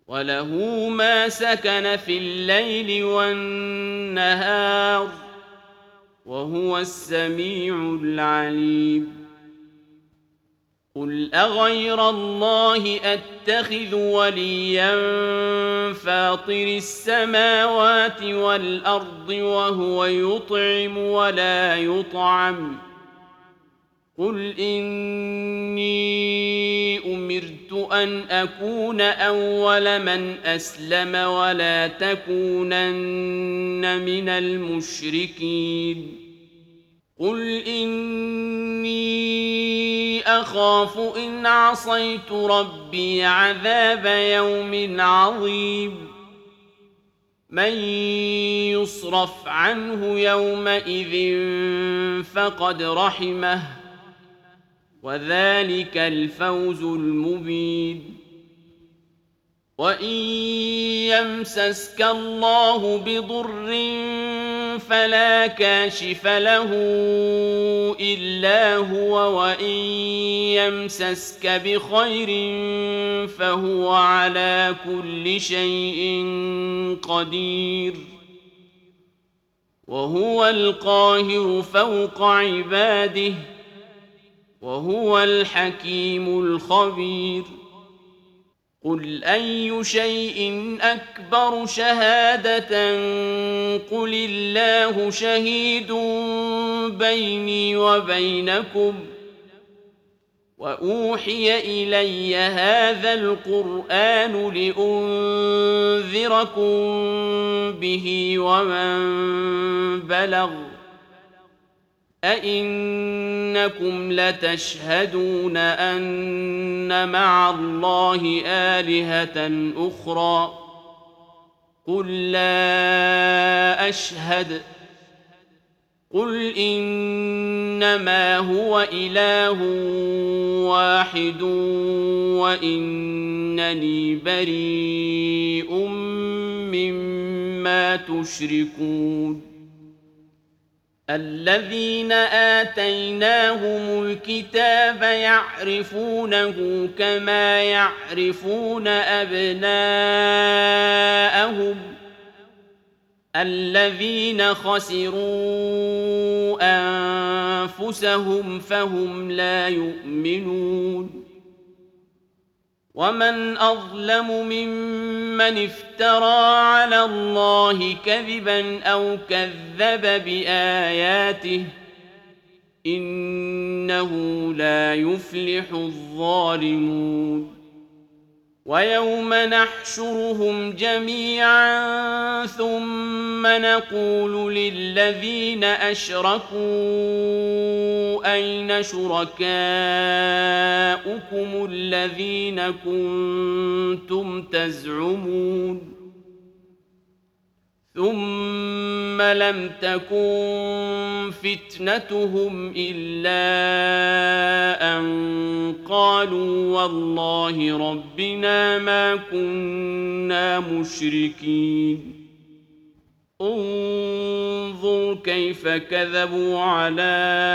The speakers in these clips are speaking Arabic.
وله ما سكن في الليل والنهار وهو السميع العليم قل أغير الله أتخذ وليا فاطر السماوات والأرض وهو يطعم ولا يطعم قل إني أمرت أن أكون أول من أسلم ولا تكونن من المشركين قل إني أخاف إن عصيت ربي عذاب يوم عظيم من يصرف عنه يومئذ فقد رحمه وذلك الفوز المبين وإن يمسسك الله بضر فلا كاشف له إلا هو وإن يمسسك بخير فهو على كل شيء قدير وهو القاهر فوق عباده وهو الحكيم الخبير قل أي شيء أكبر شهادة قل الله شهيد بيني وبينكم وأوحي إلي هذا القرآن لأنذركم به ومن بلغ أئنكم لتشهدون أن مع الله آلهة أخرى قل لا أشهد قل إنما هو إله واحد وإنني بريء مما تشركون الذين آتيناهم الكتاب يعرفونه كما يعرفون أبناءهم الذين خسروا أنفسهم فهم لا يؤمنون ومن أظلم ممن افترى على الله كذبا أو كذب بآياته إنه لا يفلح الظالمون ويوم نحشرهم جميعا ثم نقول للذين أشركوا أين شركاؤكم الذين كنتم تزعمون ثم لم تكن فتنتهم إلا أن قالوا والله ربنا ما كنا مشركين انظر كيف كذبوا على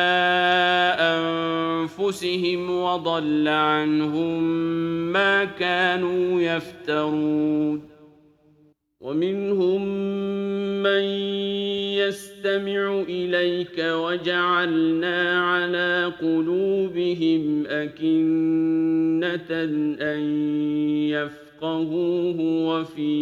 أنفسهم وضل عنهم ما كانوا يفترون ومنهم من يستمع إليك وجعلنا على قلوبهم أكنة أن يفقهوه وفي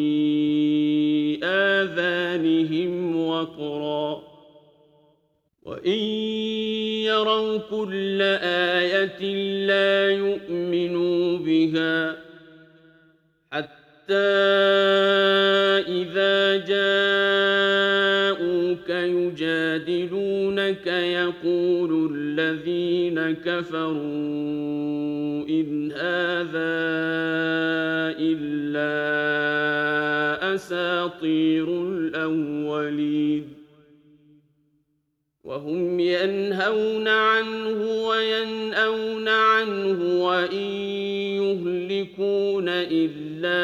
آذانهم وقرا وإن يروا كل آية لا يؤمنوا بها حتى إذا جاءوك يجادلونك يقول الذين كفروا إن هذا إلا أساطير الأولين وهم ينهون عنه وينأون عنه وإن يهلكون إلا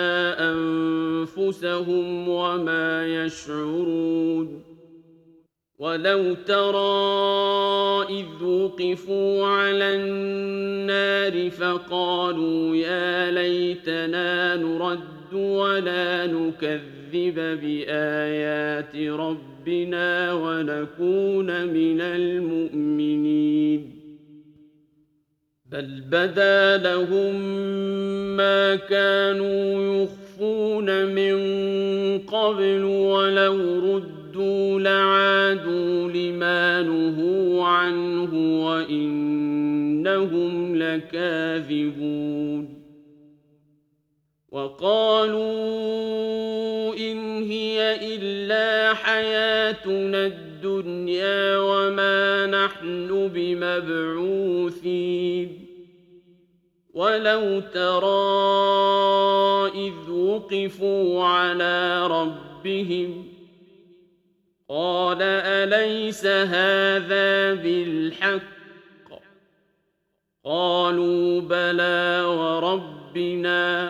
أنفسهم وما يشعرون ولو ترى إذ وقفوا على النار فقالوا يا ليتنا نرد ولا نكذب بآيات ربنا ونكون من المؤمنين بل بدا لهم ما كانوا يخفون من قبل ولو ردوا لعادوا لما نهوا عنه وإنهم لكاذبون وقالوا إن هي إلا حياتنا الدنيا وما نحن بمبعوثين ولو ترى إذ وقفوا على ربهم قال أليس هذا بالحق قالوا بلى وربنا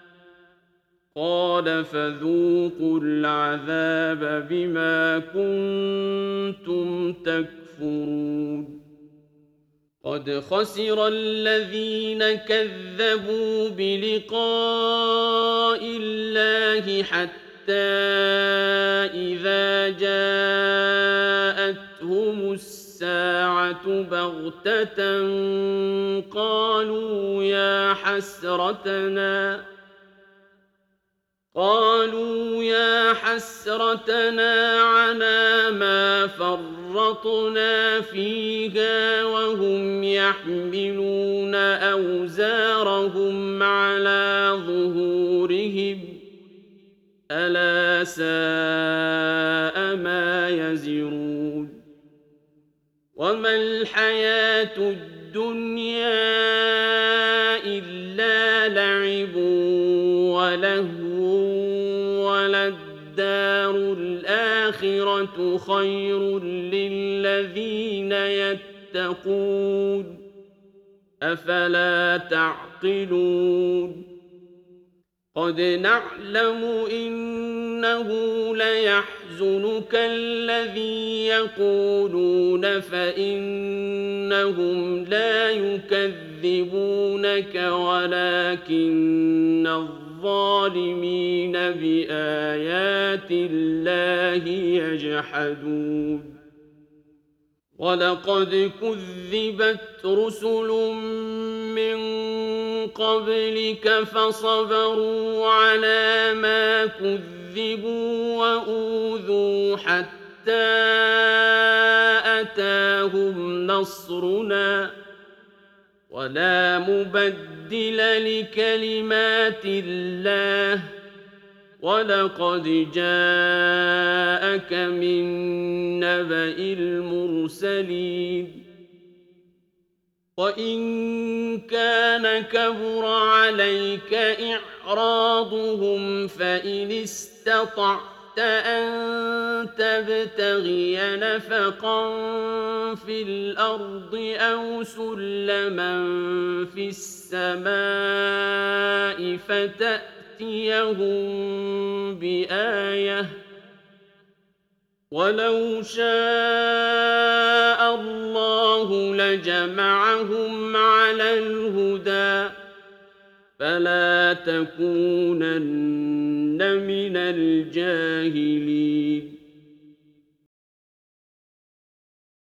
قال فذوقوا العذاب بما كنتم تكفرون قد خسر الذين كذبوا بلقاء الله حتى إذا جاءتهم الساعة بغتة قالوا يا حسرتنا على ما فرطنا فيها وهم يحملون أوزارهم على ظهورهم ألا ساء ما يزرون وما الحياة الدنيا إلا لعب ولهو وللدار الآخرة خير للذين يتقون أفلا تعقلون قد نعلم إنه ليحزنك الذي يقولون فإنهم لا يكذبونك ولكن الظالمين بآيات الله يجحدون ولقد كذبت رسل من قبلك فصبروا على ما كذبوا وأوذوا حتى أتاهم نصرنا ولا مبدل لكلمات الله ولقد جاءك من نبأ المرسلين وإن كان كبر عليك إعراضهم فإن استطعت أن تبتغي نفقا في الأرض أو سلما في السماء فتأتيهم بآية ولو شاء الله لجمعهم على الهدى فلا تكونن من الجاهلين